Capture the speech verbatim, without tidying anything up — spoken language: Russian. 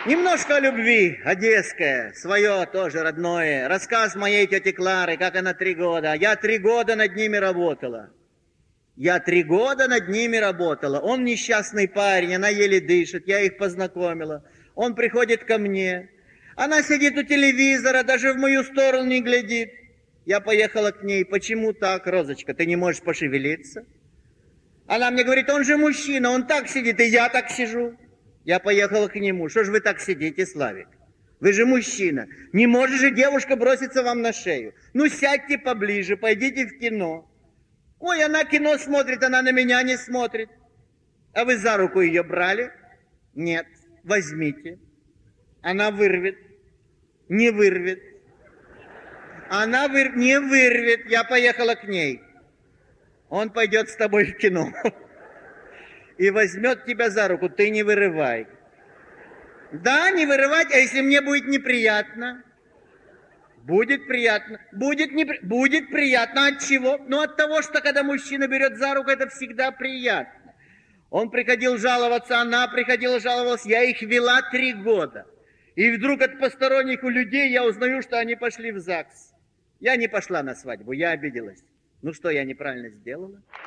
Немножко о любви, одесское, свое тоже родное. Рассказ моей тети Клары, как она три года. Я три года над ними работала. Я три года над ними работала. Он несчастный парень, она еле дышит, я их познакомила. Он приходит ко мне. Она сидит у телевизора, даже в мою сторону не глядит. Я поехала к ней. Почему так, Розочка, ты не можешь пошевелиться? Она мне говорит, он же мужчина, он так сидит, и я так сижу. Я поехала к нему. Что ж вы так сидите, Славик? Вы же мужчина. Не может же девушка броситься вам на шею. Ну, сядьте поближе, пойдите в кино. Ой, она кино смотрит, она на меня не смотрит. А вы за руку ее брали? Нет. Возьмите. Она вырвет. Не вырвет. Она выр... не вырвет. Я поехала к ней. Он пойдет с тобой в кино. И возьмет тебя за руку, ты не вырывай. Да, не вырывать, а если мне будет неприятно? Будет приятно. Будет, непри... будет приятно от чего? Ну, от того, что когда мужчина берет за руку, это всегда приятно. Он приходил жаловаться, она приходила жаловалась, я их вела три года. И вдруг от посторонних у людей я узнаю, что они пошли в ЗАГС. Я не пошла на свадьбу, я обиделась. Ну что, я неправильно сделала?